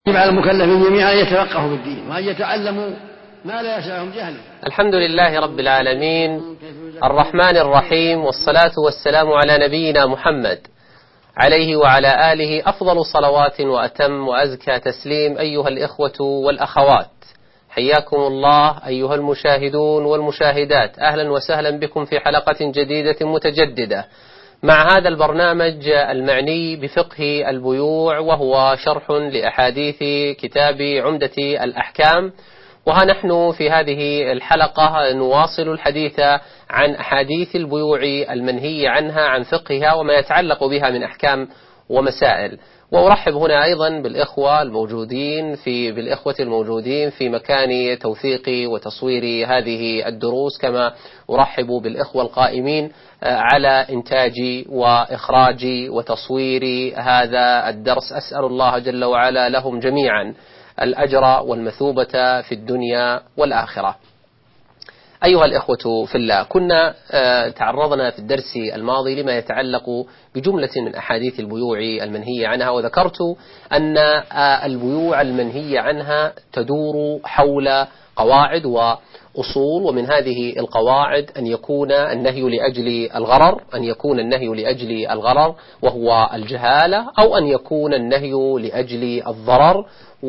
على المكلفين جميعا أن يتفقهوا في الدين وأن يتعلموا ما لا يسعهم جهله. الحمد لله رب العالمين الرحمن الرحيم، والصلاة والسلام على نبينا محمد عليه وعلى آله أفضل صلوات وأتم وأزكى تسليم. أيها الإخوة والأخوات، حياكم الله أيها المشاهدون والمشاهدات، أهلا وسهلا بكم في حلقة جديدة متجددة مع هذا البرنامج المعني بفقه البيوع، وهو شرح لأحاديث كتاب عمدة الأحكام. وها نحن في هذه الحلقة نواصل الحديث عن أحاديث البيوع المنهي عنها، عن فقهها وما يتعلق بها من أحكام ومسائل. وأرحب هنا أيضا بالإخوة الموجودين في مكان توثيق وتصوير هذه الدروس، كما أرحب بالإخوة القائمين على إنتاج وإخراج وتصوير هذا الدرس. أسأل الله جل وعلا لهم جميعا الأجر والمثوبة في الدنيا والآخرة. أيها الإخوة في الله، كنا تعرضنا في الدرس الماضي لما يتعلق بجملة من أحاديث البيوع المنهية عنها، وذكرت أن البيوع المنهية عنها تدور حول قواعد وأصول، ومن هذه القواعد أن يكون النهي لأجل الغرر وهو الجهالة، أو أن يكون النهي لأجل الضرر،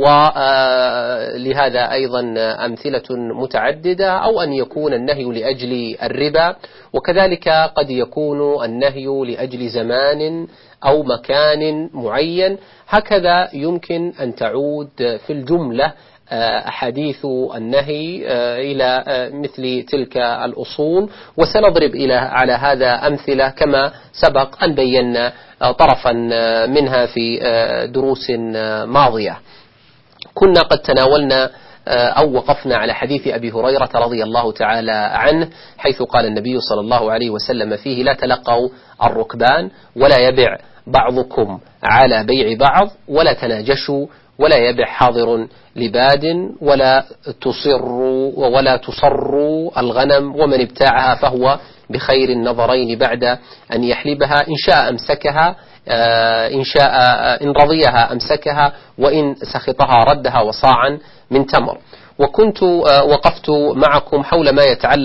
ولهذا أيضا أمثلة متعددة، أو أن يكون النهي لأجل الربا، وكذلك قد يكون النهي لأجل زمان أو مكان معين. هكذا يمكن أن تعود في الجملة أحاديث النهي إلى مثل تلك الأصول، وسنضرب على هذا أمثلة كما سبق أن بينا طرفا منها في دروس ماضية. كنا قد تناولنا أو وقفنا على حديث أبي هريرة رضي الله تعالى عنه، حيث قال النبي صلى الله عليه وسلم فيه: لا تلقوا الركبان، ولا يبع بعضكم على بيع بعض، ولا تناجشوا، ولا يبع حاضر لباد، ولا تصروا الغنم، ومن ابتاعها فهو بخير النظرين بعد أن يحلبها، إن شاء أمسكها، إن رضيها أمسكها، وإن سخطها ردها وصاعا من تمر. وكنت وقفت معكم حول ما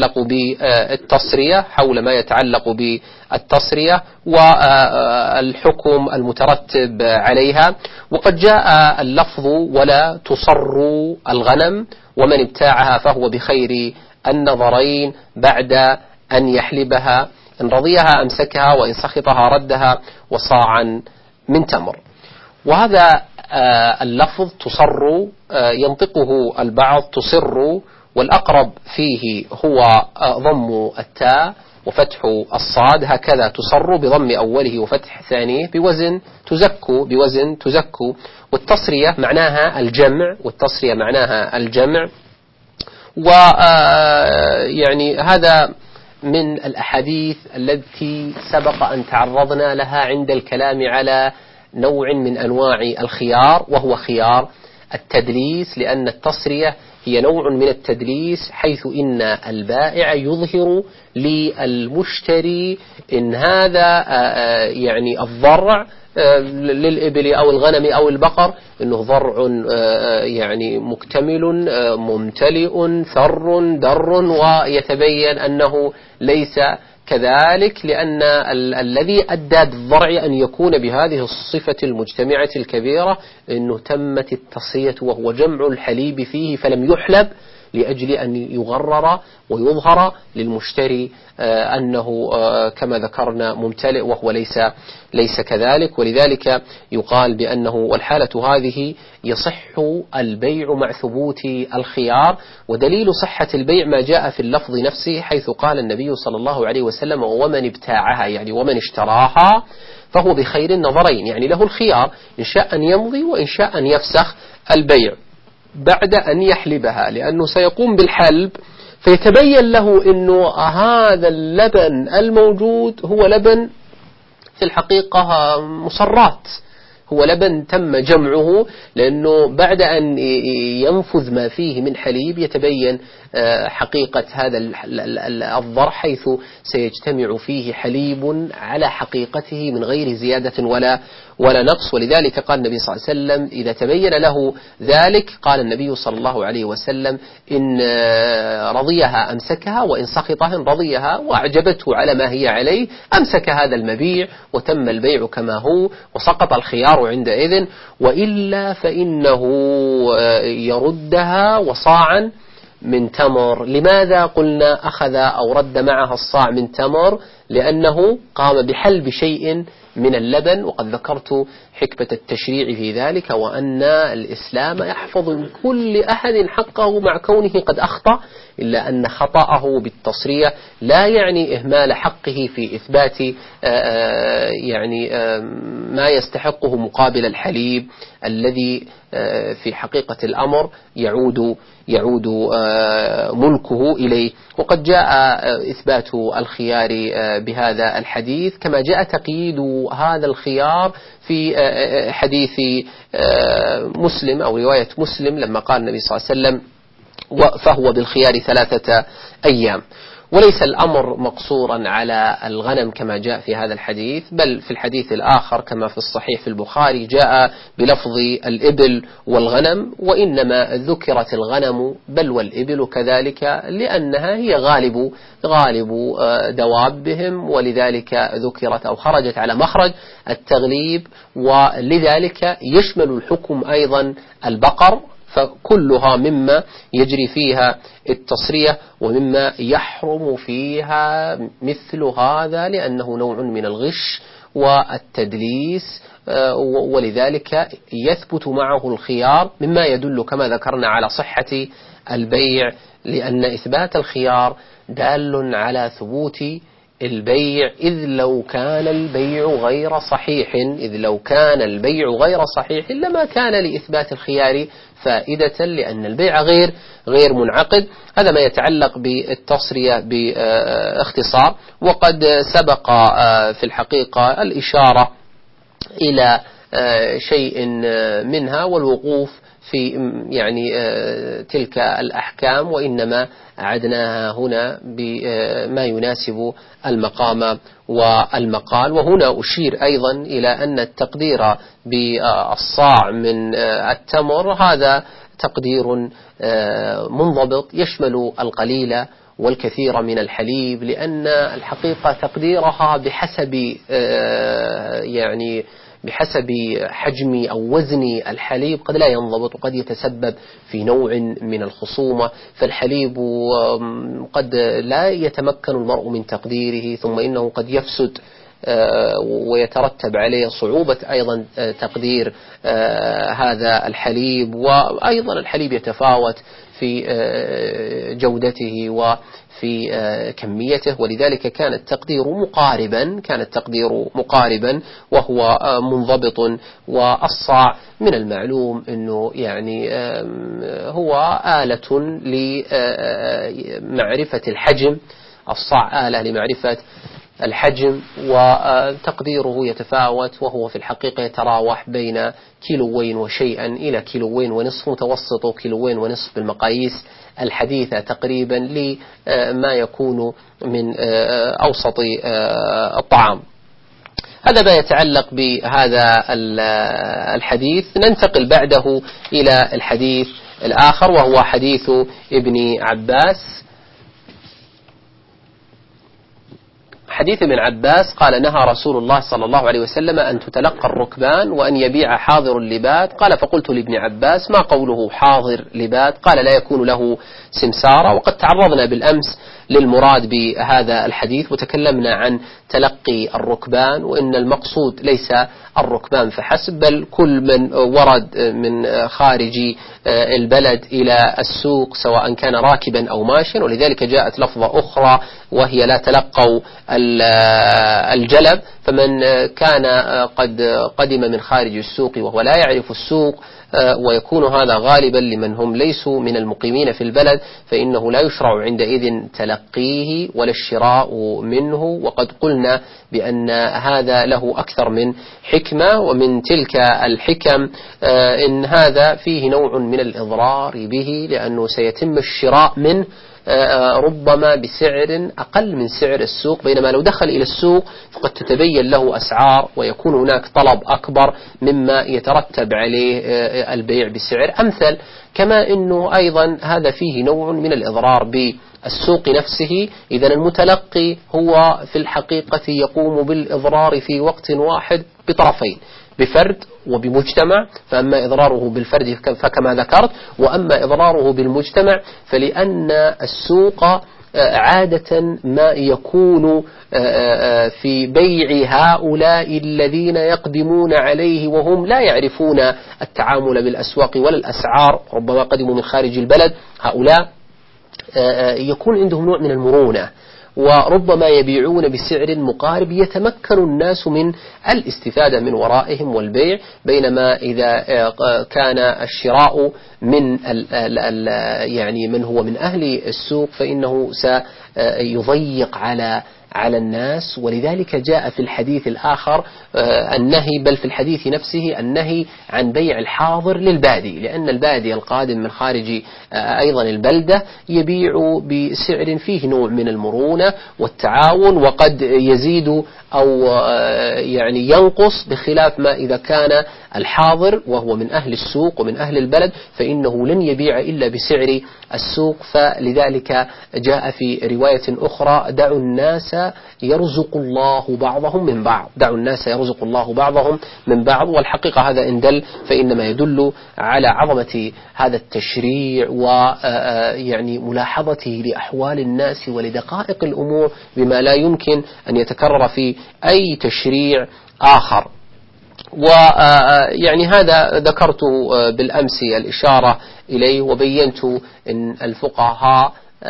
يتعلق بالتصرية والحكم المترتب عليها. وقد جاء اللفظ: ولا تصروا الغنم، ومن ابتاعها فهو بخير النظرين بعد أن يحلبها، إن رضيها أمسكها، وإن سخطها ردها وصاعا من تمر. وهذا اللفظ تصر ينطقه البعض تصر، والأقرب فيه هو ضم التاء وفتح الصاد، هكذا تصر بضم أوله وفتح ثانيه بوزن تزكو. والتصرية معناها الجمع، ويعني هذا من الأحاديث التي سبق أن تعرضنا لها عند الكلام على نوع من أنواع الخيار، وهو خيار التدليس، لأن التصرية هي نوع من التدليس، حيث إن البائع يظهر للمشتري إن هذا يعني الضرع للإبل أو الغنم أو البقر إنه ضرع يعني مكتمل ممتلئ ثر در، ويتبين أنه ليس كذلك، لأن الذي أدى بالضرع أن يكون بهذه الصفة المجتمعة الكبيرة أنه تمت التصرية وهو جمع الحليب فيه، فلم يحلب لأجل أن يغرر ويظهر للمشتري أنه كما ذكرنا ممتلئ، وهو ليس كذلك. ولذلك يقال بأنه والحالة هذه يصح البيع مع ثبوت الخيار. ودليل صحة البيع ما جاء في اللفظ نفسه، حيث قال النبي صلى الله عليه وسلم: ومن ابتاعها، يعني ومن اشتراها فهو بخير النظرين، يعني له الخيار إن شاء أن يمضي وإن شاء أن يفسخ البيع بعد أن يحلبها، لأنه سيقوم بالحلب فيتبين له أنه هذا اللبن الموجود هو لبن في الحقيقة مصرات، هو لبن تم جمعه، لأنه بعد أن ينفذ ما فيه من حليب يتبين حقيقة هذا الضرع، حيث سيجتمع فيه حليب على حقيقته من غير زيادة ولا نقص. ولذلك قال النبي صلى الله عليه وسلم إذا تبين له ذلك قال النبي صلى الله عليه وسلم إن رضيها أمسكها وإن سخطها رضيها وأعجبته على ما هي عليه أمسك هذا المبيع وتم البيع كما هو وسقط الخيار عندئذ، وإلا فإنه يردها وصاعا من تمر. لماذا قلنا أخذ أو رد معها الصاع من تمر؟ لأنه قام بحلب شيء من اللبن، وقد ذكرت حكمة التشريع في ذلك، وأن الإسلام يحفظ من كل أحد حقه مع كونه قد أخطأ، إلا أن خطأه بالتصريح لا يعني إهمال حقه في إثبات يعني ما يستحقه مقابل الحليب الذي في حقيقة الأمر يعود ملكه إليه. وقد جاء إثبات الخيار بهذا الحديث، كما جاء تقييد هذا الخيار في حديث مسلم أو رواية مسلم لما قال النبي صلى الله عليه وسلم فهو بالخيار 3 أيام. وليس الأمر مقصورا على الغنم كما جاء في هذا الحديث، بل في الحديث الآخر كما في الصحيح في البخاري جاء بلفظ الإبل والغنم، وإنما ذكرت الغنم بل والإبل كذلك لأنها هي غالب دوابهم، ولذلك ذكرت أو خرجت على مخرج التغليب، ولذلك يشمل الحكم أيضا البقر، فكلها مما يجري فيها التصرية ومما يحرم فيها مثل هذا، لأنه نوع من الغش والتدليس، ولذلك يثبت معه الخيار، مما يدل كما ذكرنا على صحة البيع، لأن إثبات الخيار دال على ثبوت البيع، إذ لو كان البيع غير صحيح لما كان لإثبات الخيار فائدة، لأن البيع غير منعقد. هذا ما يتعلق بالتصرية باختصار. وقد سبق في الحقيقة الإشارة إلى شيء منها والوقوف في يعني تلك الأحكام، وإنما أعدناها هنا بما يناسب المقام والمقال. وهنا أشير أيضا إلى أن التقدير بالصاع من التمر هذا تقدير منضبط يشمل القليل والكثير من الحليب، لأن الحقيقة تقديرها بحسب حجم أو وزن الحليب قد لا ينضبط، وقد يتسبب في نوع من الخصومة، فالحليب قد لا يتمكن المرء من تقديره، ثم إنه قد يفسد ويترتب عليه صعوبة أيضا تقدير هذا الحليب. وأيضا الحليب يتفاوت في جودته وفي كميته، ولذلك كان التقدير مقاربا وهو منضبط. والصاع من المعلوم أنه يعني هو آلة لمعرفة الحجم، الصاع آلة لمعرفة الحجم، وتقديره يتفاوت، وهو في الحقيقة يتراوح بين 2 وشيئا إلى 2.5 كيلو، متوسط 2.5 كيلو بالمقاييس الحديثة تقريبا لما يكون من أوسط الطعام. هذا ما يتعلق بهذا الحديث. ننتقل بعده إلى الحديث الآخر، وهو حديث ابن عباس. حديث ابن عباس قال: نهى رسول الله صلى الله عليه وسلم أن تتلقى الركبان وأن يبيع حاضر اللبات. قال: فقلت لابن عباس: ما قوله حاضر لبات؟ قال: لا يكون له سمسارة. وقد تعرضنا بالأمس للمراد بهذا الحديث وتكلمنا عن تلقي الركبان، وإن المقصود ليس الركبان فحسب، بل كل من ورد من خارج البلد إلى السوق سواء كان راكبا أو ماشيا. ولذلك جاءت لفظة أخرى وهي لا تلقوا الجلب، فمن كان قد قدم من خارج السوق وهو لا يعرف السوق، ويكون هذا غالبا لمن هم ليسوا من المقيمين في البلد، فإنه لا يشرع عندئذ تلقيه ولا الشراء منه. وقد قلنا بأن هذا له أكثر من حكمة، ومن تلك الحكم إن هذا فيه نوع من الإضرار به، لأنه سيتم الشراء منه ربما بسعر أقل من سعر السوق، بينما لو دخل إلى السوق فقد تتبين له أسعار ويكون هناك طلب أكبر مما يترتب عليه البيع بسعر أمثل. كما أنه أيضا هذا فيه نوع من الإضرار بالسوق نفسه. إذا المتلقي هو في الحقيقة يقوم بالإضرار في وقت واحد بطرفين، بفرد وبمجتمع. فأما إضراره بالفرد فكما ذكرت، وأما إضراره بالمجتمع فلأن السوق عادة ما يكون في بيع هؤلاء الذين يقدمون عليه وهم لا يعرفون التعامل بالأسواق ولا الأسعار، ربما قدموا من خارج البلد. هؤلاء يكون عندهم نوع من المرونة، وربما يبيعون بسعر مقارب يتمكن الناس من الاستفادة من ورائهم والبيع. بينما إذا كان الشراء من يعني من هو من أهل السوق فإنه سيضيق على الناس. ولذلك جاء في الحديث الآخر النهي، بل في الحديث نفسه النهي عن بيع الحاضر للبادي، لأن البادي القادم من خارج أيضا البلدة يبيع بسعر فيه نوع من المرونة والتعاون، وقد يزيد أو يعني ينقص، بخلاف ما إذا كان الحاضر وهو من أهل السوق ومن أهل البلد فإنه لن يبيع إلا بسعر السوق. فلذلك جاء في رواية أخرى: دعوا الناس يرزق الله بعضهم من بعض، دعوا الناس يرزق الله بعضهم من بعض. والحقيقة هذا إن دل فإنما يدل على عظمة هذا التشريع ويعني ملاحظته لأحوال الناس ولدقائق الأمور بما لا يمكن أن يتكرر في أي تشريع آخر. ويعني هذا ذكرت بالأمس الإشارة إليه، وبينت أن الفقهاء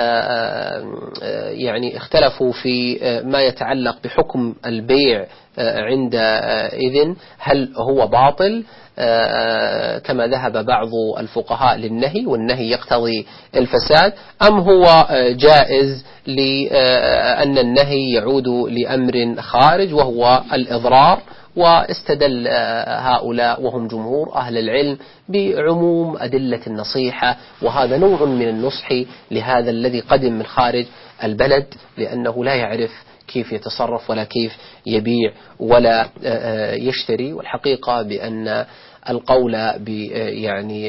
يعني اختلفوا في ما يتعلق بحكم البيع عند إذن، هل هو باطل كما ذهب بعض الفقهاء للنهي، والنهي يقتضي الفساد، أم هو جائز لأن النهي يعود لأمر خارج وهو الإضرار. واستدل هؤلاء وهم جمهور أهل العلم بعموم أدلة النصيحة، وهذا نوع من النصح لهذا الذي قدم من خارج البلد، لأنه لا يعرف كيف يتصرف ولا كيف يبيع ولا يشتري. والحقيقة بأن القول يعني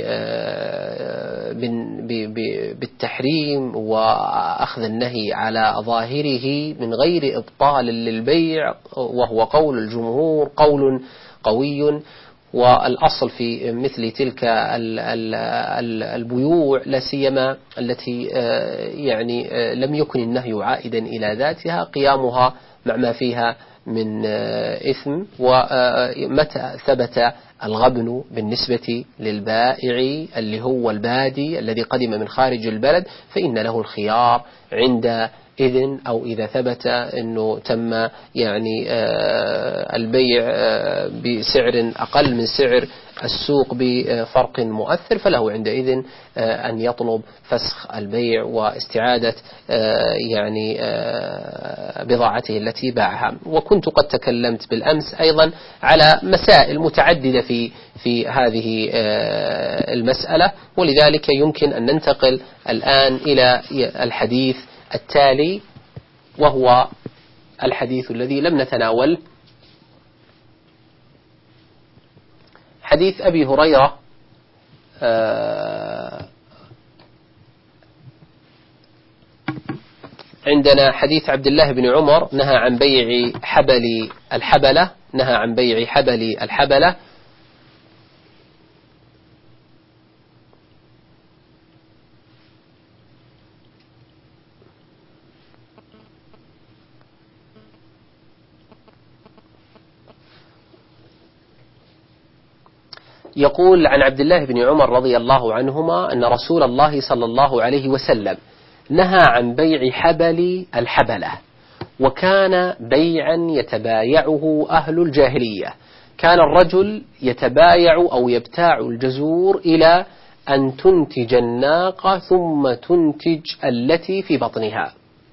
بالتحريم وأخذ النهي على ظاهره من غير إبطال للبيع وهو قول الجمهور قول قوي. والأصل في مثل تلك البيوع لا سيما التي يعني لم يكن النهي عائدا إلى ذاتها قيامها مع ما فيها من إثم. ومتى ثبت الغبن بالنسبة للبائع اللي هو البادي الذي قدم من خارج البلد فإن له الخيار عند إذن، أو إذا ثبت أنه تم يعني البيع بسعر أقل من سعر السوق بفرق مؤثر فله عندئذ أن يطلب فسخ البيع واستعادة يعني بضاعته التي باعها. وكنت قد تكلمت بالأمس أيضا على مسائل متعددة في هذه المسألة، ولذلك يمكن أن ننتقل الآن إلى الحديث التالي، وهو الحديث الذي لم نتناول، حديث أبي هريرة عندنا حديث عبد الله بن عمر نهى عن بيع حبل الحبلة، نهى عن بيع حبل الحبلة. يقول عن عبد الله بن عمر رضي الله عنهما أن رسول الله صلى الله عليه وسلم نهى عن بيع حبل الحبلة، وكان بيعا يتبايعه أهل الجاهلية. كان الرجل يتبايع أو يبتاع الجزور إلى أن تنتج الناقة ثم تنتج التي في بطنها.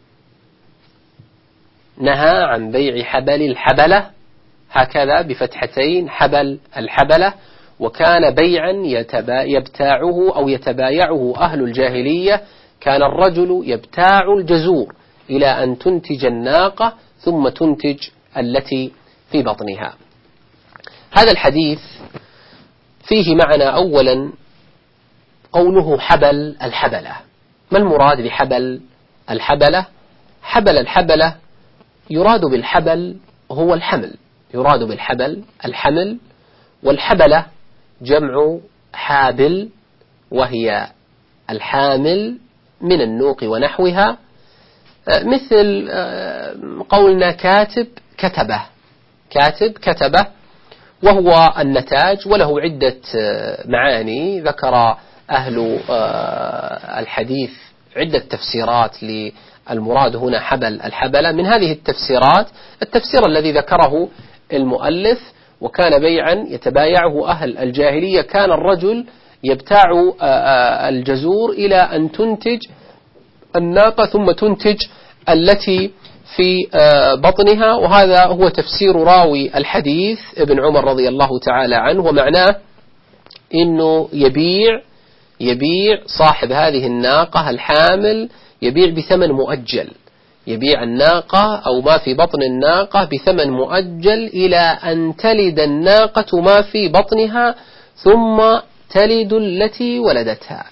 نهى عن بيع حبل الحبلة هكذا بفتحتين، حبل الحبلة. وكان بيعا يبتاعه أو يتبايعه أهل الجاهلية كان الرجل يبتاع الجزور إلى أن تنتج الناقة ثم تنتج التي في بطنها. هذا الحديث فيه معنى أولا قوله حبل الحبلة. ما المراد بحبل الحبلة؟ حبل الحبلة يراد بالحبل هو الحمل، يراد بالحبل الحمل، والحبلة جمع حابل وهي الحامل من النوق ونحوها، مثل قولنا كاتب كتبه، كاتب كتبه، وهو النتاج، وله عدة معاني ذكر أهل الحديث عدة تفسيرات للمراد هنا حبل الحبلة. من هذه التفسيرات التفسير الذي ذكره المؤلف: وكان بيعا يتبايعه أهل الجاهلية، كان الرجل يبتاع الجزور إلى أن تنتج الناقة ثم تنتج التي في بطنها. وهذا هو تفسير راوي الحديث ابن عمر رضي الله تعالى عنه، ومعناه إنه يبيع صاحب هذه الناقة الحامل، يبيع بثمن مؤجل، يبيع الناقة أو ما في بطن الناقة بثمن مؤجل إلى أن تلد الناقة ما في بطنها ثم تلد التي ولدتها.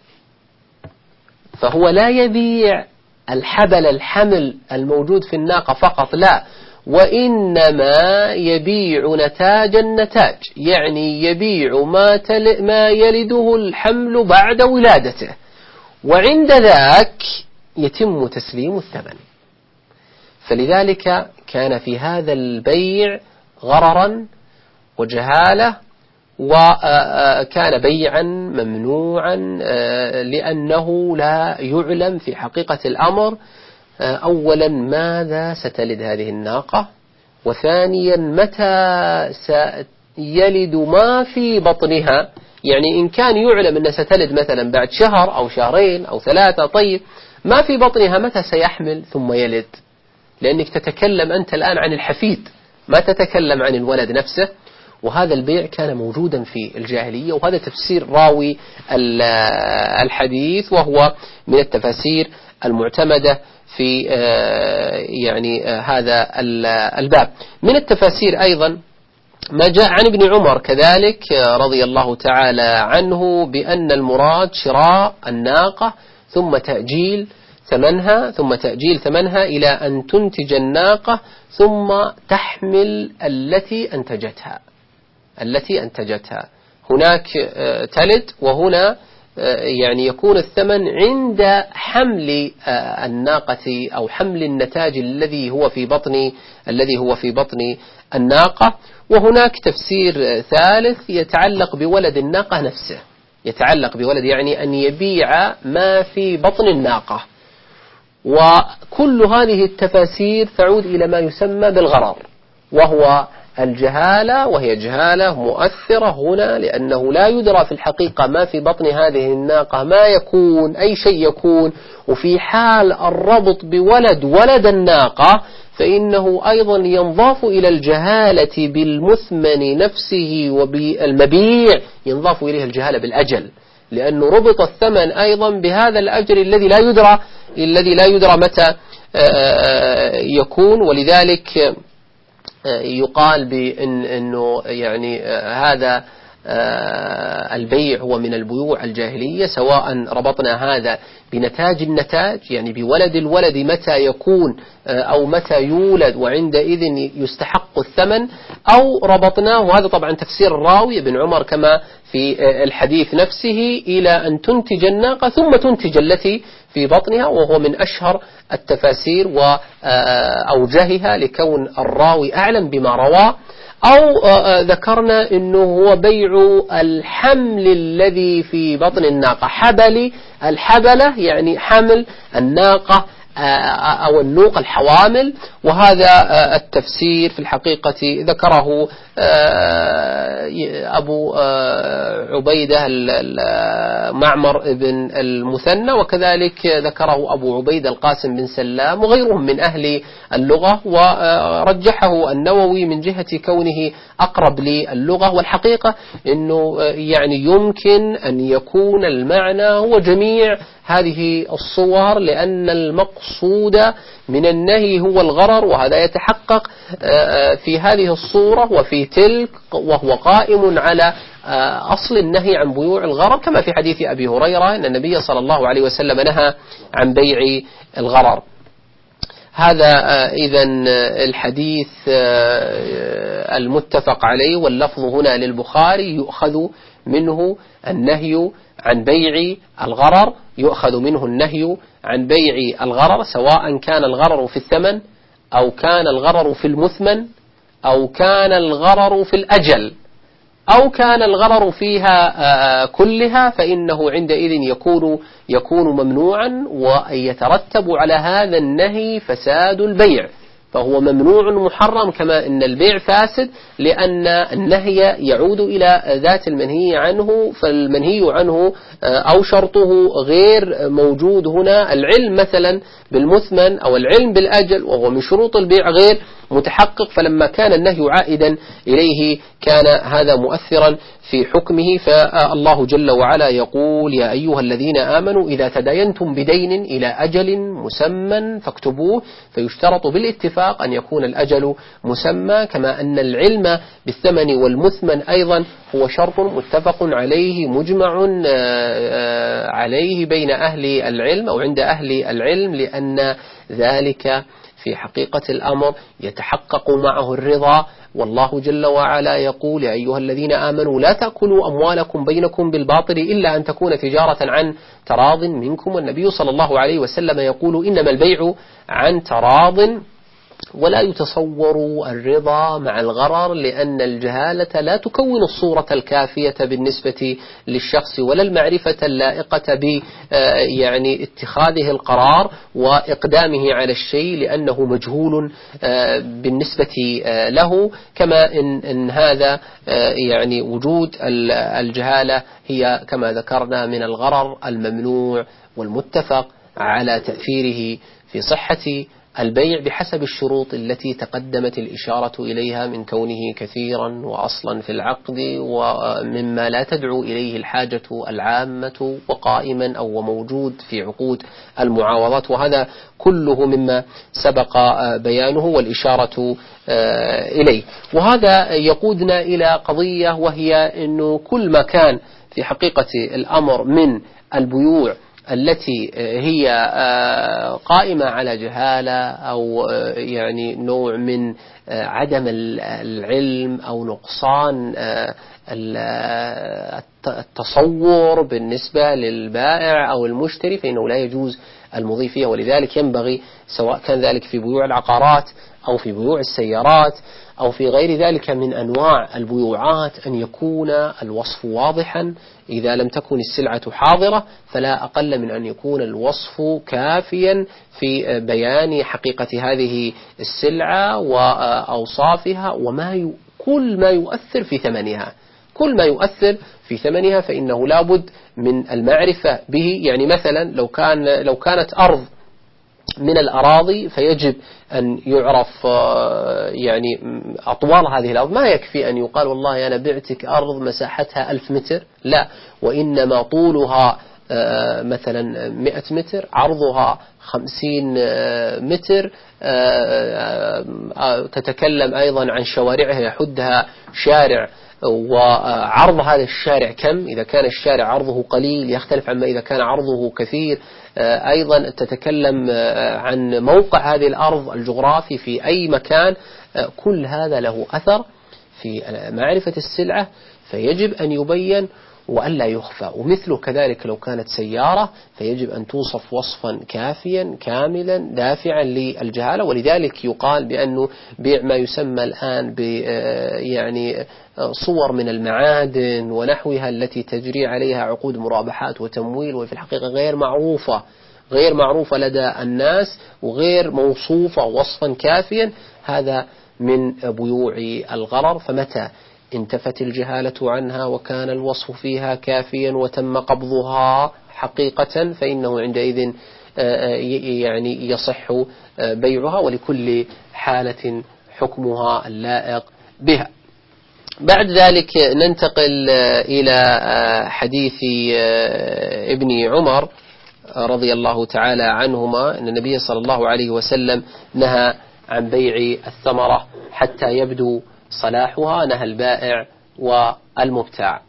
فهو لا يبيع الحبل الحمل الموجود في الناقة فقط، لا، وإنما يبيع نتاج النتاج، يعني يبيع ما يلده الحمل بعد ولادته، وعند ذاك يتم تسليم الثمن. فلذلك كان في هذا البيع غررا وجهالة، وكان بيعا ممنوعا لأنه لا يعلم في حقيقة الأمر أولا ماذا ستلد هذه الناقة، وثانيا متى سيلد ما في بطنها. يعني إن كان يعلم أنها ستلد مثلا بعد شهر أو شهرين أو 3، طيب ما في بطنها متى سيحمل ثم يلد؟ لأنك تتكلم أنت الآن عن الحفيد، ما تتكلم عن الولد نفسه. وهذا البيع كان موجودا في الجاهلية، وهذا تفسير راوي الحديث، وهو من التفاسير المعتمدة في يعني هذا الباب. من التفاسير أيضا ما جاء عن ابن عمر كذلك رضي الله تعالى عنه بأن المراد شراء الناقة ثم تأجيل ثمنها إلى أن تنتج الناقة ثم تحمل التي أنتجتها. هناك تلد، وهنا يعني يكون الثمن عند حمل الناقة أو حمل النتاج الذي هو في بطن الناقة. وهناك تفسير ثالث يتعلق بولد الناقة نفسه، يعني أن يبيع ما في بطن الناقة. وكل هذه التفاسير تعود إلى ما يسمى بالغرر، وهو الجهالة، وهي جهالة مؤثرة هنا، لأنه لا يدرى في الحقيقة ما في بطن هذه الناقة، ما يكون أي شيء يكون. وفي حال الربط ولد الناقة فإنه أيضا ينضاف إلى الجهالة بالمثمن نفسه وبالمبيع، ينضاف إليه الجهالة بالأجل، لأنه ربط الثمن أيضا بهذا الأجل الذي لا يدرى متى يكون. ولذلك يقال بأنه يعني هذا البيع هو من البيوع الجاهلية، سواء ربطنا هذا بنتاج النتاج، يعني بولد الولد متى يكون أو متى يولد وعندئذ يستحق الثمن، أو ربطناه، وهذا طبعا تفسير الراوي ابن عمر كما في الحديث نفسه، إلى أن تنتج الناقة ثم تنتج التي في بطنها، وهو من أشهر التفاسير وأوجهها لكون الراوي أعلم بما رواه. أو ذكرنا أنه هو بيع الحمل الذي في بطن الناقة، الحبلة يعني حمل الناقة أو النوق الحوامل. وهذا التفسير في الحقيقة ذكره أبو عبيدة معمر بن المثنى، وكذلك ذكره أبو عبيدة القاسم بن سلام وغيرهم من أهل اللغة، ورجحه النووي من جهة كونه أقرب للغة. والحقيقة أنه يعني يمكن أن يكون المعنى هو جميع هذه الصور، لأن المقصود من النهي هو الغرر، وهذا يتحقق في هذه الصورة وفي تلك، وهو قائم على أصل النهي عن بيوع الغرر، كما في حديث أبي هريرة أن النبي صلى الله عليه وسلم نهى عن بيع الغرر. هذا إذن الحديث المتفق عليه، واللفظ هنا للبخاري، يؤخذ منه النهي عن بيع الغرر، يؤخذ منه النهي عن بيع الغرر، سواء كان الغرر في الثمن أو كان الغرر في المثمن أو كان الغرر في الأجل أو كان الغرر فيها كلها، فإنه عندئذ يكون ممنوعا، ويترتب على هذا النهي فساد البيع، فهو ممنوع محرم، كما أن البيع فاسد، لأن النهي يعود إلى ذات المنهي عنه، فالمنهي عنه أو شرطه غير موجود هنا. العلم مثلا بالمثمن أو العلم بالأجل، وهو من شروط البيع، غير متحقق، فلما كان النهي عائدا إليه كان هذا مؤثرا في حكمه. فالله جل وعلا يقول: يا أيها الذين آمنوا إذا تداينتم بدين إلى أجل مسمى فاكتبوه، فيشترط بالاتفاق أن يكون الأجل مسمى، كما أن العلم بالثمن والمثمن أيضا هو شرط متفق عليه مجمع عليه بين أهل العلم أو عند أهل العلم، لأن ذلك في حقيقة الأمر يتحقق معه الرضا. والله جل وعلا يقول: يا أيها الذين آمنوا لا تأكلوا أموالكم بينكم بالباطل إلا أن تكون تجارة عن تراض منكم. والنبي صلى الله عليه وسلم يقول: إنما البيع عن تراض. ولا يتصور الرضا مع الغرر، لأن الجهالة لا تكون الصورة الكافية بالنسبة للشخص، ولا المعرفة اللائقة يعني اتخاذه القرار وإقدامه على الشيء، لأنه مجهول بالنسبة له. كما إن هذا يعني وجود الجهالة هي كما ذكرنا من الغرر الممنوع والمتفق على تأثيره في صحة البيع بحسب الشروط التي تقدمت الإشارة إليها، من كونه كثيرا وأصلا في العقد، ومما لا تدعو إليه الحاجة العامة، وقائما أو موجود في عقود المعاوضات، وهذا كله مما سبق بيانه والإشارة إليه. وهذا يقودنا إلى قضية، وهي أنه كل ما كان في حقيقة الأمر من البيوع التي هي قائمة على جهالة أو يعني نوع من عدم العلم أو نقصان التصور بالنسبة للبائع أو المشتري، فإنه لا يجوز المضي فيها. ولذلك ينبغي سواء كان ذلك في بيوع العقارات أو في بيوع السيارات أو في غير ذلك من أنواع البيوعات أن يكون الوصف واضحا. إذا لم تكن السلعة حاضرة فلا أقل من أن يكون الوصف كافيا في بيان حقيقة هذه السلعة وأوصافها كل ما يؤثر في ثمنها. كل ما يؤثر في ثمنها فإنه لابد من المعرفة به. يعني مثلا لو كانت أرض من الأراضي فيجب أن يعرف يعني أطوال هذه الأرض. ما يكفي أن يقال والله أنا بعتك أرض مساحتها 1000 متر، لا، وإنما طولها مثلا 100 متر، عرضها 50 متر، تتكلم أيضا عن شوارعها يحدها شارع، وعرض هذا الشارع كم. إذا كان الشارع عرضه قليل يختلف عما إذا كان عرضه كثير. أيضا تتكلم عن موقع هذه الأرض الجغرافي في أي مكان. كل هذا له أثر في معرفة السلعة، فيجب أن يبين وألا يخفى. ومثله كذلك لو كانت سيارة فيجب أن توصف وصفا كافيا كاملا دافعا للجهالة. ولذلك يقال بأنه بيع ما يسمى الآن يعني صور من المعادن ونحوها التي تجري عليها عقود مرابحات وتمويل، وفي الحقيقة غير معروفة لدى الناس وغير موصوفة وصفا كافيا. هذا من بيوع الغرر. فمتى انتفت الجهالة عنها وكان الوصف فيها كافيا وتم قبضها حقيقة فإنه عندئذ يعني يصح بيعها، ولكل حالة حكمها اللائق بها. بعد ذلك ننتقل إلى حديث ابن عمر رضي الله تعالى عنهما أن النبي صلى الله عليه وسلم نهى عن بيع الثمرة حتى يبدو صلاحها، نهى البائع والمبتاع.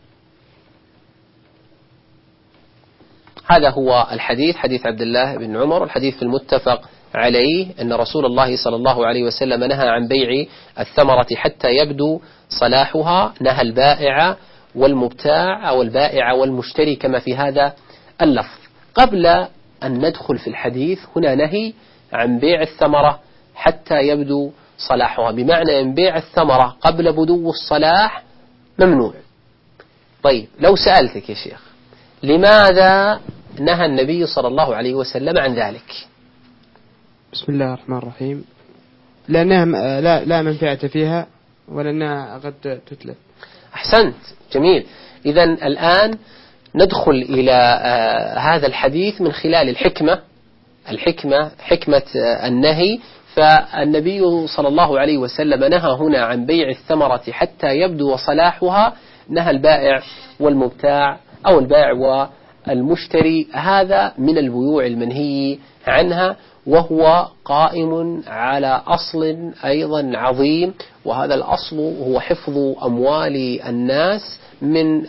هذا هو الحديث، حديث عبد الله بن عمر. الحديث المتفق عليه أن رسول الله صلى الله عليه وسلم نهى عن بيع الثمرة حتى يبدو صلاحها، نهى البائع والمبتاع أو البائع والمشتري كما في هذا اللفظ. قبل أن ندخل في الحديث، هنا نهي عن بيع الثمرة حتى يبدو صلاحها، بمعنى أن بيع الثمرة قبل بدو الصلاح ممنوع. طيب لو سألتك يا شيخ، لماذا نهى النبي صلى الله عليه وسلم عن ذلك؟ بسم الله الرحمن الرحيم. لأنها لا منفعة فيها ولأنها قد تتلف. أحسنت، جميل. إذن الآن ندخل إلى هذا الحديث من خلال حكمة النهي. فالنبي صلى الله عليه وسلم نهى هنا عن بيع الثمرة حتى يبدو صلاحها، نهى البائع والمبتاع أو البائع والمشتري، هذا من البيوع المنهي عنها، وهو قائم على أصل أيضا عظيم، وهذا الأصل هو حفظ أموال الناس من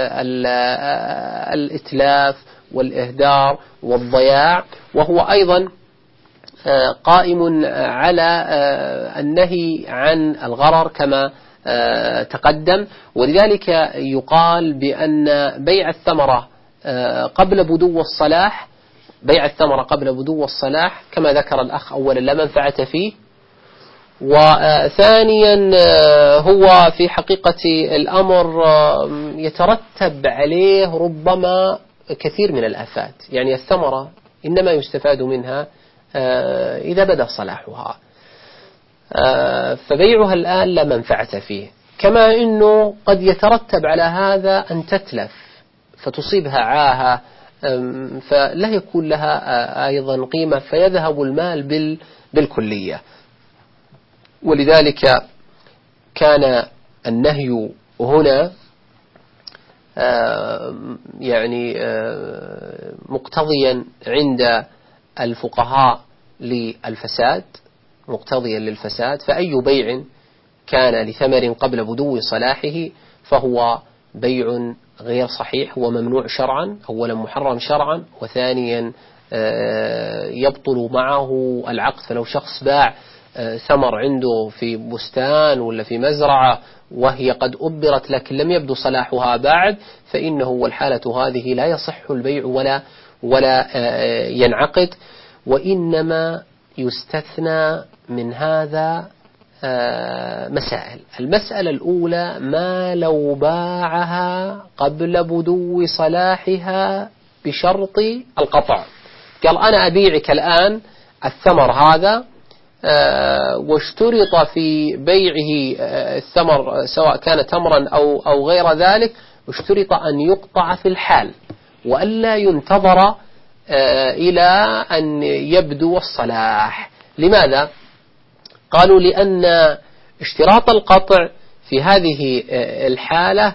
الإتلاف والإهدار والضياع، وهو أيضا قائم على النهي عن الغرر كما تقدم. ولذلك يقال بأن بيع الثمرة قبل بدو الصلاح، بيع الثمرة قبل بدو الصلاح كما ذكر الأخ أولا لا منفعة فيه، وثانيا هو في حقيقة الأمر يترتب عليه ربما كثير من الآفات. يعني الثمرة إنما يستفاد منها إذا بدأ صلاحها، فبيعها الآن لا منفعة فيه. كما أنه قد يترتب على هذا أن تتلف فتصيبها عاهة، فلا يكون لها أيضا قيمة، فيذهب المال بالكلية. ولذلك كان النهي هنا يعني مقتضيا عند الفقهاء للفساد، مقتضيا للفساد. فأي بيع كان لثمر قبل بدو صلاحه فهو بيع غير صحيح وممنوع شرعا، أولا محرم شرعا، وثانيا يبطل معه العقد. فلو شخص باع ثمر عنده في بستان ولا في مزرعة وهي قد أبرت لكن لم يبدو صلاحها بعد، فإنه والحالة هذه لا يصح البيع ولا ينعقد. وإنما يستثنى من هذا مسائل. المسألة الأولى: ما لو باعها قبل بدو صلاحها بشرط القطع؟ قال أنا أبيعك الآن الثمر هذا، واشترط في بيعه الثمر سواء كان تمرا أو غير ذلك، اشترط أن يقطع في الحال وألا ينتظر إلى أن يبدو الصلاح. لماذا؟ قالوا لأن اشتراط القطع في هذه الحالة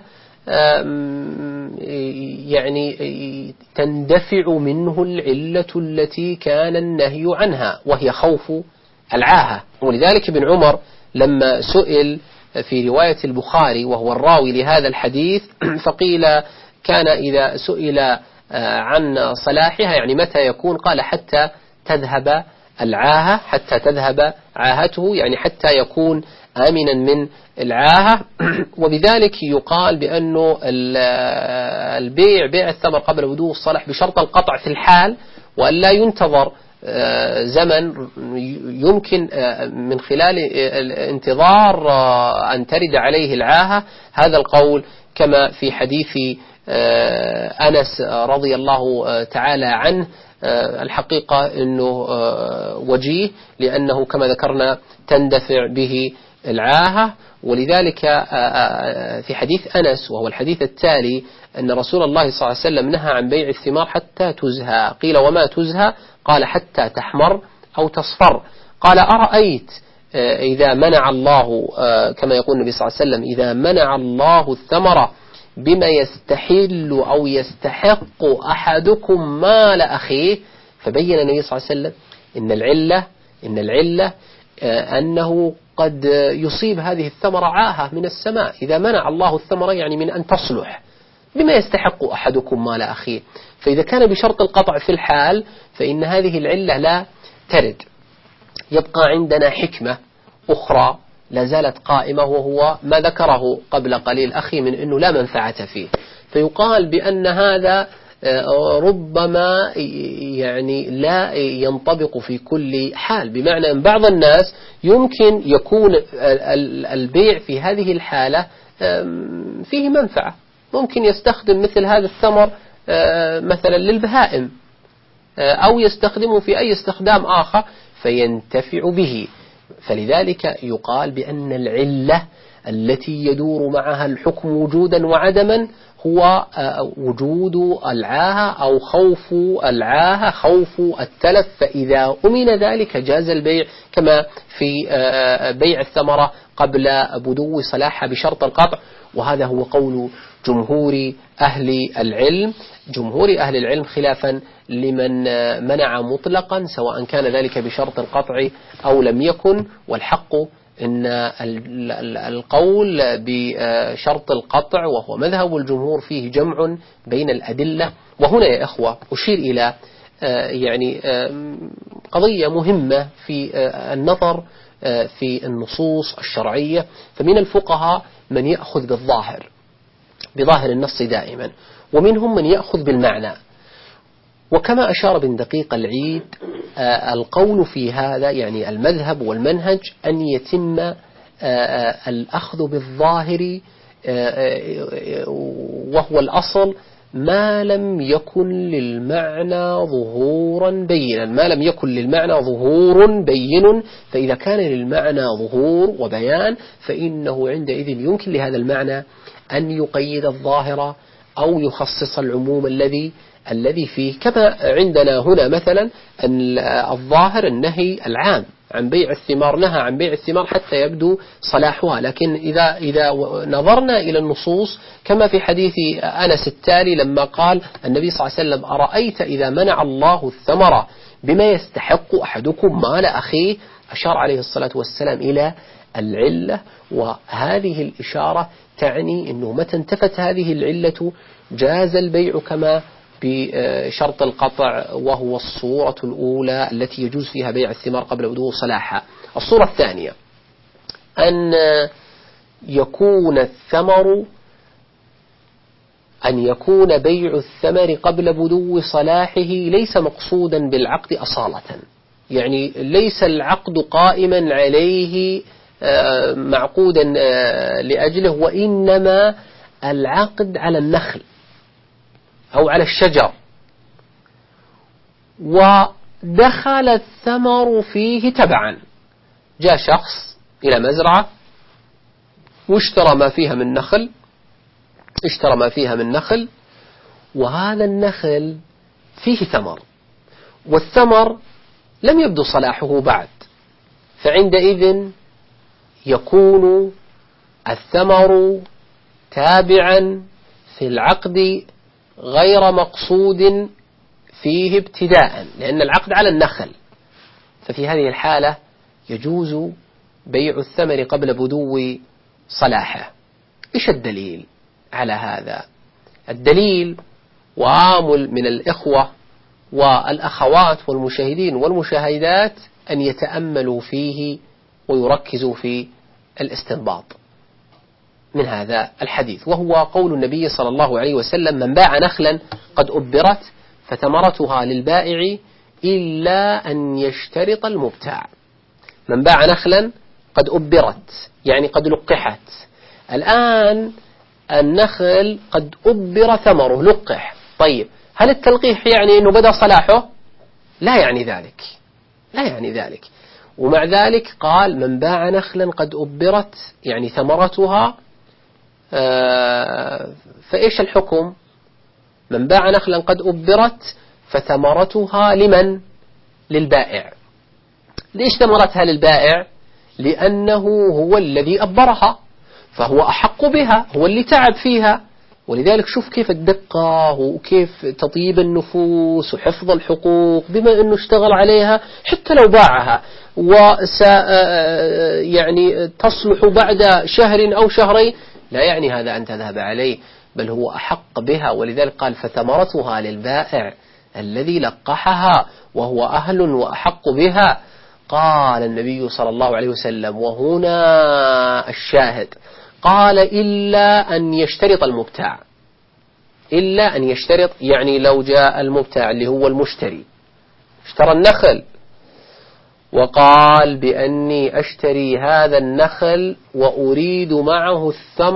يعني تندفع منه العلة التي كان النهي عنها، وهي خوف العاهة. ولذلك ابن عمر لما سئل في رواية البخاري وهو الراوي لهذا الحديث، فقيل كان إذا سئل عن صلاحها يعني متى يكون، قال حتى تذهب العاهة، حتى تذهب عاهته، يعني حتى يكون آمنا من العاهة. وبذلك يقال بأنه بيع الثمر قبل بدو الصلاح بشرط القطع في الحال، وأن لا ينتظر زمن يمكن من خلال الانتظار أن ترد عليه العاهة. هذا القول كما في حديث أنس رضي الله تعالى عنه، الحقيقة أنه وجيه، لأنه كما ذكرنا تندفع به العاهة. ولذلك في حديث أنس وهو الحديث التالي أن رسول الله صلى الله عليه وسلم نهى عن بيع الثمار حتى تزهى. قيل وما تزهى؟ قال حتى تحمر أو تصفر. قال أرأيت إذا منع الله، كما يقول النبي صلى الله عليه وسلم، إذا منع الله الثمرة بما يستحل أو يستحق أحدكم مال أخيه، فبين النبي صلى الله عليه وسلم إن العلة أنه قد يصيب هذه الثمرة عاهة من السماء. إذا منع الله الثمرة يعني من أن تصلح بما يستحق أحدكم مال أخيه، فإذا كان بشرط القطع في الحال فإن هذه العلة لا ترد. يبقى عندنا حكمة أخرى لا زالت قائمة، وهو ما ذكره قبل قليل أخي من أنه لا منفعة فيه، فيقال بأن هذا ربما يعني لا ينطبق في كل حال، بمعنى أن بعض الناس يمكن يكون البيع في هذه الحالة فيه منفعة، ممكن يستخدم مثل هذا الثمر مثلا للبهائم أو يستخدمه في أي استخدام آخر فينتفع به. فلذلك يقال بأن العلة التي يدور معها الحكم وجودا وعدما هو وجود العاهة أو خوف العاهة، خوف التلف، فإذا أمن ذلك جاز البيع، كما في بيع الثمرة قبل بدو صلاحها بشرط القطع. وهذا هو قول جمهور أهل العلم خلافا لمن منع مطلقا، سواء كان ذلك بشرط القطع أو لم يكن. والحق إن القول بشرط القطع وهو مذهب الجمهور فيه جمع بين الأدلة. وهنا يا إخوة أشير إلى يعني قضية مهمة في النظر في النصوص الشرعية. فمن الفقهاء من يأخذ بظاهر النص دائما، ومنهم من يأخذ بالمعنى. وكما أشار بن دقيق العيد القول في هذا يعني المذهب والمنهج أن يتم الأخذ بالظاهر وهو الأصل ما لم يكن للمعنى ظهور بين. فإذا كان للمعنى ظهور وبيان فإنه عندئذ يمكن لهذا المعنى أن يقيد الظاهر أو يخصص العموم الذي فيه، كما عندنا هنا مثلا أن الظاهر النهي العام عن بيع الثمار، نهى عن بيع الثمار حتى يبدو صلاحها. لكن إذا نظرنا إلى النصوص كما في حديث أنس التالي لما قال النبي صلى الله عليه وسلم: أرأيت إذا منع الله الثمرة بما يستحق أحدكم مال أخيه، أشار عليه الصلاة والسلام إلى العلة. وهذه الإشارة تعني أنه متى انتفت هذه العلة جاز البيع كما بشرط القطع، وهو الصورة الأولى التي يجوز فيها بيع الثمار قبل بدو صلاحها. الصورة الثانية أن يكون بيع الثمر قبل بدو صلاحه ليس مقصودا بالعقد أصالة، يعني ليس العقد قائما عليه معقودا لأجله، وإنما العقد على النخل أو على الشجر، ودخل الثمر فيه تبعا. جاء شخص إلى مزرعة واشترى ما فيها من نخل، وهذا النخل فيه ثمر، والثمر لم يبدو صلاحه بعد، فعندئذ يكون الثمر تابعا في العقد غير مقصود فيه ابتداء، لأن العقد على النخل. ففي هذه الحالة يجوز بيع الثمر قبل بدو صلاحه. إيش الدليل على هذا؟ الدليل وعامل من الإخوة والأخوات والمشاهدين والمشاهدات أن يتأملوا فيه ويركزوا في الاستنباط من هذا الحديث، وهو قول النبي صلى الله عليه وسلم: من باع نخلا قد أبرت فثمرتها للبائع إلا أن يشترط المبتاع. من باع نخلا قد أبرت يعني قد لقحت. الآن النخل قد أبر ثمره، لقح. طيب هل التلقيح يعني أنه بدأ صلاحه؟ لا يعني ذلك. ومع ذلك قال: من باع نخلا قد أبرت يعني ثمرتها، فإيش الحكم؟ من باع نخلا قد أبرت فثمرتها لمن؟ للبائع. ليش ثمرتها للبائع؟ لأنه هو الذي أبرها، فهو أحق بها، هو اللي تعب فيها، ولذلك شوف كيف الدقة وكيف تطيب النفوس وحفظ الحقوق، بما أنه اشتغل عليها حتى لو باعها يعني تصلح بعد شهر أو شهرين، لا يعني هذا أن تذهب عليه، بل هو أحق بها. ولذلك قال فثمرتها للبائع الذي لقحها وهو أهل وأحق بها. قال النبي صلى الله عليه وسلم، وهنا الشاهد، قال إلا أن يشترط المبتاع، إلا أن يشترط، يعني لو جاء المبتاع اللي هو المشتري اشترى النخل وقال بأني أشتري هذا النخل وأريد معه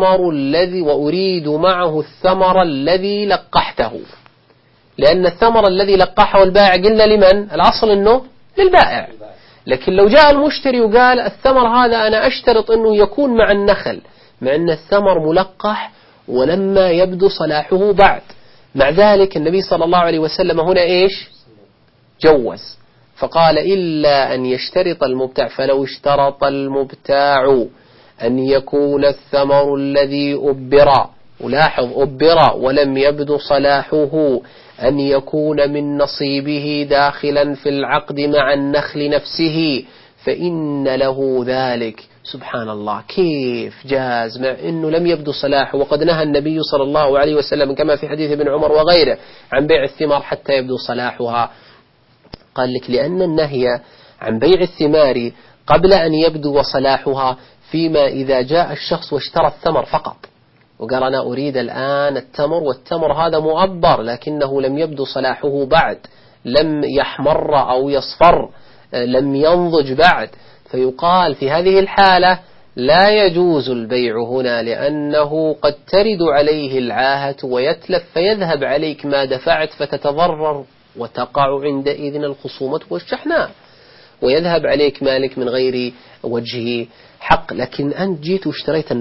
الثمر الذي لقحته، لأن الثمر الذي لقحه البائع قلنا لمن؟ الأصل أنه للبائع. لكن لو جاء المشتري وقال الثمر هذا أنا أشترط أنه يكون مع النخل، مع أن الثمر ملقح ولما يبدو صلاحه بعد، مع ذلك النبي صلى الله عليه وسلم هنا إيش؟ جوز، فقال إلا أن يشترط المبتاع. فلو اشترط المبتاع أن يكون الثمر الذي أبر، ولاحظ أبر ولم يبدو صلاحه، أن يكون من نصيبه داخلا في العقد مع النخل نفسه، فإن له ذلك. سبحان الله كيف جاز مع أنه لم يبدو صلاحه، وقد نهى النبي صلى الله عليه وسلم كما في حديث ابن عمر وغيره عن بيع الثمار حتى يبدو صلاحها. قال لك لأن النهي عن بيع الثمار قبل أن يبدو صلاحها فيما إذا جاء الشخص واشترى الثمر فقط وقال أنا أريد الآن التمر، والتمر هذا مؤبر لكنه لم يبدو صلاحه بعد، لم يحمر أو يصفر، لم ينضج بعد، فيقال في هذه الحالة لا يجوز البيع هنا، لأنه قد ترد عليه العاهة ويتلف فيذهب عليك ما دفعت فتتضرر وتقع عندئذ الخصومة والشحناء، ويذهب عليك مالك من غير وجه حق. لكن أنت جيت واشتريت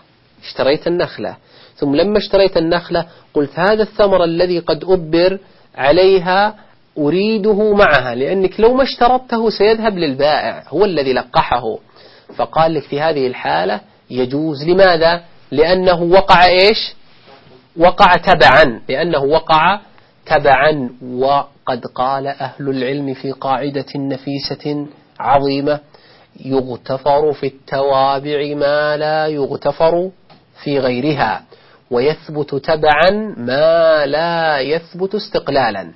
النخلة ثم لما اشتريت النخلة قلت هذا الثمر الذي قد أبر عليها أريده معها، لأنك لو ما اشترطته سيذهب للبائع هو الذي لقحه، فقال لك في هذه الحالة يجوز. لماذا؟ لأنه وقع إيش؟ وقع تبعا، لأنه وقع تبعا. وقد قال أهل العلم في قاعدة نفيسة عظيمة: يغتفر في التوابع ما لا يغتفر في غيرها، ويثبت تبعا ما لا يثبت استقلالا،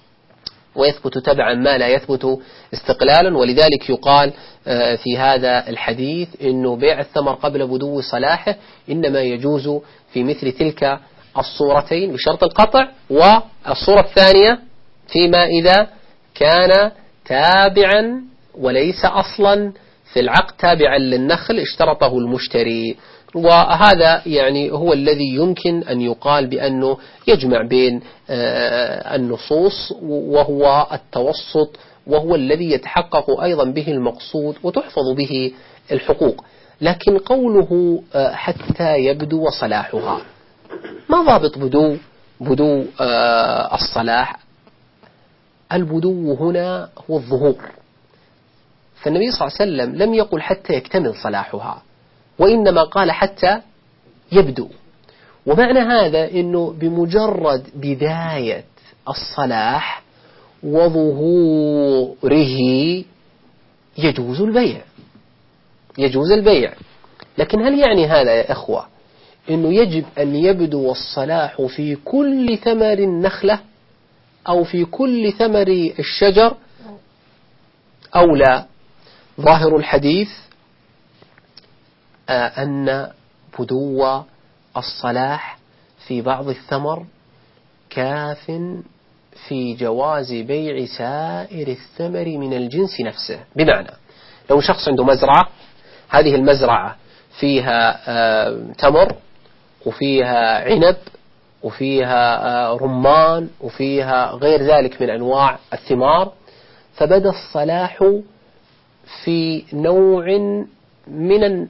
ولذلك يقال في هذا الحديث إنه بيع الثمر قبل بدو صلاحه إنما يجوز في مثل تلك الصورتين بشرط القطع، والصورة الثانية فيما إذا كان تابعا وليس أصلا في العقد تابعا للنخل اشترطه المشتري. وهذا يعني هو الذي يمكن أن يقال بأنه يجمع بين النصوص، وهو التوسط، وهو الذي يتحقق أيضا به المقصود وتحفظ به الحقوق. لكن قوله حتى يبدو صلاحها، ما ضابط بدو الصلاح؟ البدو هنا هو الظهور، فالنبي صلى الله عليه وسلم لم يقل حتى يكتمل صلاحها، وإنما قال حتى يبدو. ومعنى هذا أنه بمجرد بداية الصلاح وظهوره يجوز البيع. لكن هل يعني هذا يا إخوة أنه يجب أن يبدو الصلاح في كل ثمر النخلة أو في كل ثمر الشجر أو لا؟ ظاهر الحديث أن بدو الصلاح في بعض الثمر كاف في جواز بيع سائر الثمر من الجنس نفسه. بمعنى لو شخص عنده مزرعة، هذه المزرعة فيها تمر وفيها عنب وفيها رمان وفيها غير ذلك من أنواع الثمار، فبدأ الصلاح في نوع من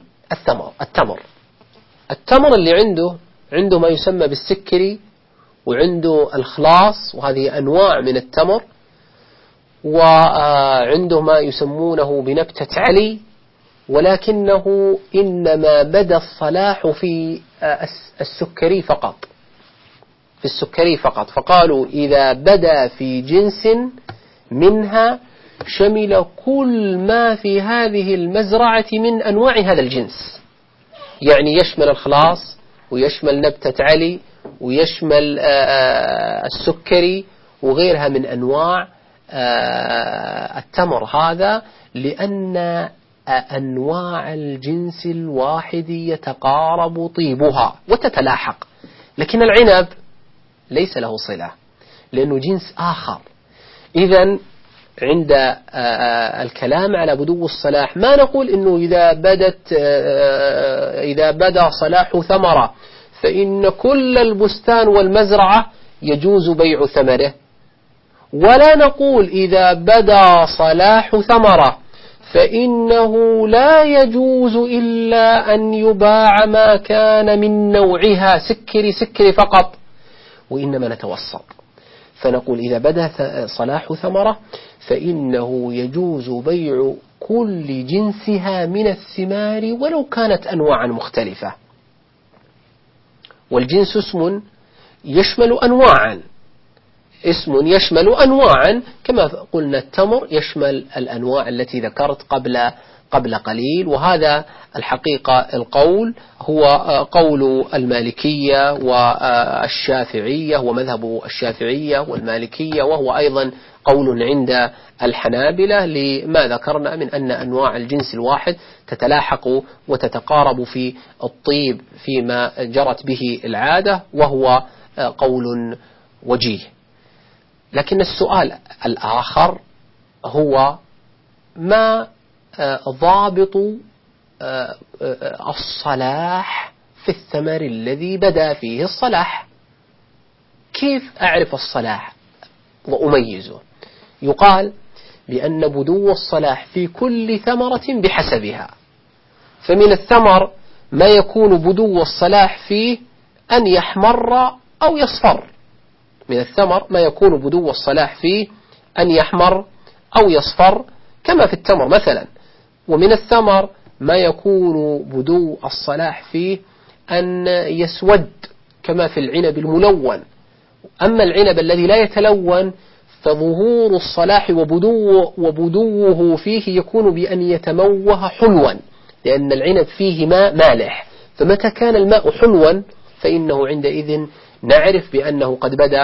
التمر اللي عنده ما يسمى بالسكري، وعنده الخلاص، وهذه أنواع من التمر، وعنده ما يسمونه بنبتة علي، ولكنه إنما بدا الصلاح في السكري فقط، في السكري فقط، فقالوا إذا بدا في جنس منها شمل كل ما في هذه المزرعة من أنواع هذا الجنس، يعني يشمل الخلاص ويشمل نبتة علي ويشمل السكري وغيرها من أنواع التمر. هذا لأن أنواع الجنس الواحد يتقارب طيبها وتتلاحق، لكن العنب ليس له صلة لأنه جنس آخر. إذن عند الكلام على بدو الصلاح ما نقول إنه إذا بدا صلاح ثمرة فإن كل البستان والمزرعة يجوز بيع ثمره، ولا نقول إذا بدا صلاح ثمرة فإنه لا يجوز إلا أن يباع ما كان من نوعها سكري فقط، وإنما نتوسط فنقول إذا بدا صلاح ثمرة فإنه يجوز بيع كل جنسها من الثمار ولو كانت أنواعا مختلفة. والجنس اسم يشمل أنواعا كما قلنا التمر يشمل الأنواع التي ذكرت قبل قليل. وهذا الحقيقة القول هو قول المالكية والشافعية ومذهب الشافعية والمالكية، وهو أيضا قول عند الحنابلة لما ذكرنا من أن أنواع الجنس الواحد تتلاحق وتتقارب في الطيب فيما جرت به العادة، وهو قول وجيه. لكن السؤال الآخر هو ما ضابط الصلاح في الثمر الذي بدا فيه الصلاح؟ كيف أعرف الصلاح وأميزه؟ يقال بأن بدو الصلاح في كل ثمرة بحسبها، فمن الثمر ما يكون بدو الصلاح فيه أن يحمر أو يصفر، من الثمر ما يكون بدو الصلاح فيه أن يحمر أو يصفر كما في التمر مثلا. ومن الثمر ما يكون بدو الصلاح فيه أن يسود كما في العنب الملون. أما العنب الذي لا يتلون فظهور الصلاح وبدوه فيه يكون بأن يتموه حلوا، لأن العنب فيه ماء مالح، فمتى كان الماء حلوا فإنه عندئذ نعرف بأنه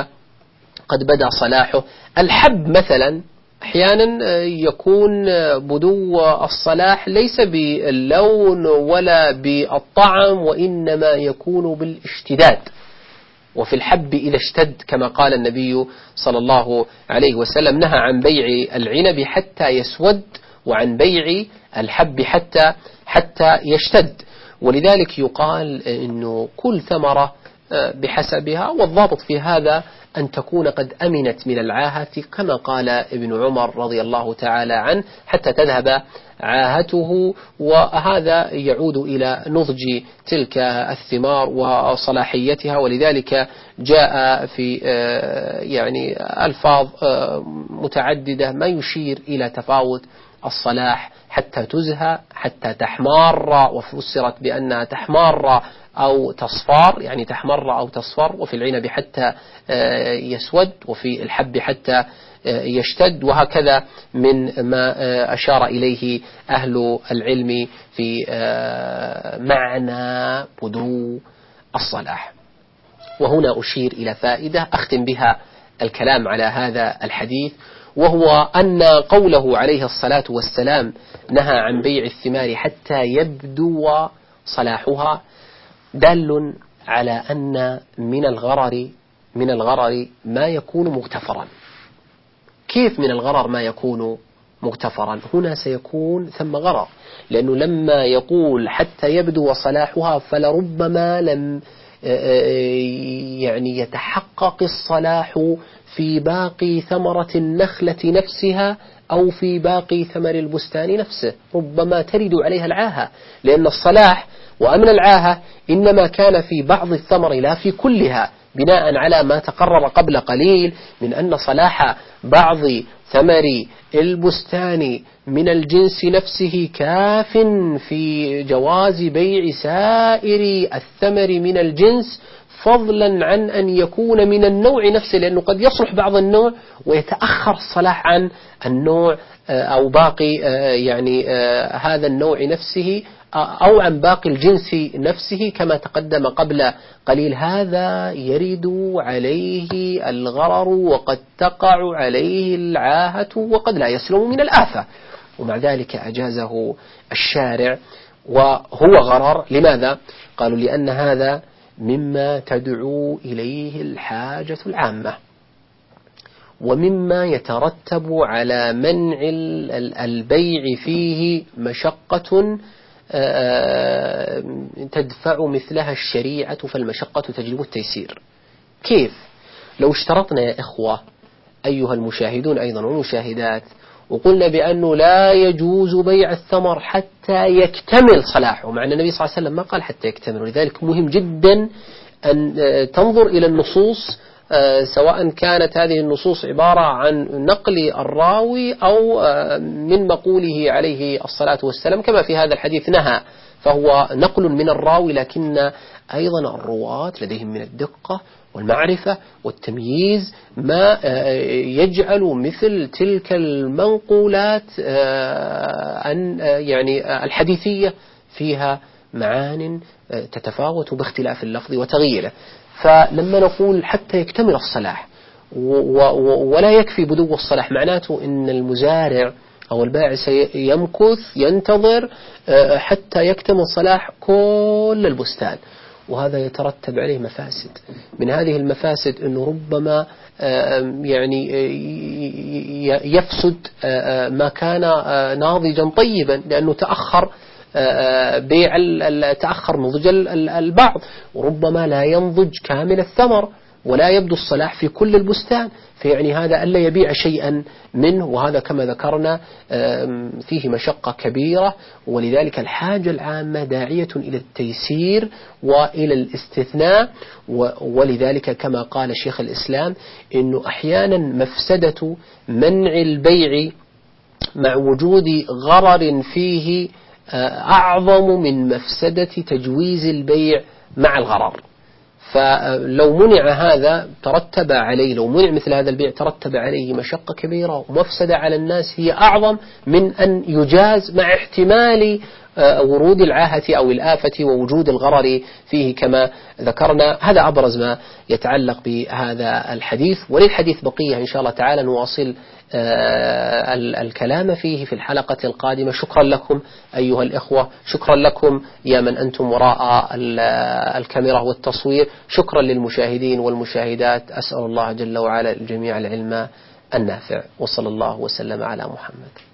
قد بدا صلاحه. الحب مثلا أحيانا يكون بدو الصلاح ليس باللون ولا بالطعم، وإنما يكون بالاشتداد، وفي الحب إذا اشتد كما قال النبي صلى الله عليه وسلم نهى عن بيع العنب حتى يسود وعن بيع الحب حتى يشتد. ولذلك يقال إنه كل ثمرة بحسبها، والضابط في هذا أن تكون قد أمنت من العاهة كما قال ابن عمر رضي الله تعالى عنه حتى تذهب عاهته، وهذا يعود إلى نضج تلك الثمار وصلاحيتها. ولذلك جاء في يعني ألفاظ متعددة ما يشير إلى تفاوت الصلاح حتى تزهى حتى تحمار، وفسرت بأنها تحمار أو تصفار، يعني تحمر أو تصفر، وفي العنب حتى يسود، وفي الحب حتى يشتد، وهكذا من ما أشار إليه أهل العلم في معنى بدو الصلاح. وهنا أشير إلى فائدة أختم بها الكلام على هذا الحديث، وهو أن قوله عليه الصلاة والسلام نهى عن بيع الثمار حتى يبدو صلاحها دال على أن من الغرر ما يكون مغتفرا. كيف من الغرر ما يكون مغتفرا؟ هنا سيكون ثم غرر، لأنه لما يقول حتى يبدو صلاحها فلربما لم يعني يتحقق الصلاح في باقي ثمرة النخلة نفسها أو في باقي ثمر البستان نفسه، ربما ترد عليها العاهة، لأن الصلاح وأمن العاهة إنما كان في بعض الثمر لا في كلها، بناء على ما تقرر قبل قليل من أن صلاح بعض ثمر البستان من الجنس نفسه كاف في جواز بيع سائر الثمر من الجنس، فضلا عن أن يكون من النوع نفسه، لأنه قد يصلح بعض النوع ويتأخر الصلاح عن النوع أو باقي يعني هذا النوع نفسه أو عن باقي الجنس نفسه كما تقدم قبل قليل. هذا يرد عليه الغرر وقد تقع عليه العاهة وقد لا يسلم من الآفة، ومع ذلك أجازه الشارع وهو غرر. لماذا؟ قالوا لأن هذا مما تدعو إليه الحاجة العامة، ومما يترتب على منع البيع فيه مشقة تدفع مثلها الشريعة، فالمشقة تجلب التيسير. كيف؟ لو اشترطنا يا إخوة أيها المشاهدون أيضا والمشاهدات وقلنا بأنه لا يجوز بيع الثمر حتى يكتمل صلاحه، مع أن النبي صلى الله عليه وسلم ما قال حتى يكتمل، ولذلك مهم جدا أن تنظر إلى النصوص، سواء كانت هذه النصوص عبارة عن نقل الراوي أو من مقوله عليه الصلاة والسلام، كما في هذا الحديث نهى فهو نقل من الراوي، لكن أيضا الرواة لديهم من الدقة والمعرفة والتمييز ما يجعل مثل تلك المنقولات يعني الحديثية فيها معان تتفاوت باختلاف اللفظ وتغييره. فلما نقول حتى يكتمل الصلاح ولا يكفي بدو الصلاح، معناته إن المزارع أو البائع سيمكث ينتظر حتى يكتمل صلاح كل البستان، وهذا يترتب عليه مفاسد. من هذه المفاسد أنه ربما يعني يفسد ما كان ناضجا طيبا، لأنه تأخر تأخر نضج البعض، وربما لا ينضج كامل الثمر ولا يبدو الصلاح في كل البستان، فيعني هذا ألا يبيع شيئا منه، وهذا كما ذكرنا فيه مشقة كبيرة. ولذلك الحاجة العامة داعية إلى التيسير وإلى الاستثناء، ولذلك كما قال شيخ الإسلام إنه أحيانا مفسدة منع البيع مع وجود غرر فيه أعظم من مفسدة تجويز البيع مع الغرر. فلو منع هذا ترتب عليه، لو منع مثل هذا البيع ترتب عليه مشقة كبيرة ومفسدة على الناس هي أعظم من أن يجاز مع احتمال ورود العاهة أو الآفة ووجود الغرر فيه كما ذكرنا. هذا أبرز ما يتعلق بهذا الحديث، وللحديث بقية إن شاء الله تعالى نواصل الكلام فيه في الحلقة القادمة. شكرا لكم أيها الإخوة، شكرا لكم يا من أنتم وراء الكاميرا والتصوير، شكرا للمشاهدين والمشاهدات. أسأل الله جل وعلا الجميع العلم النافع، وصلى الله وسلم على محمد.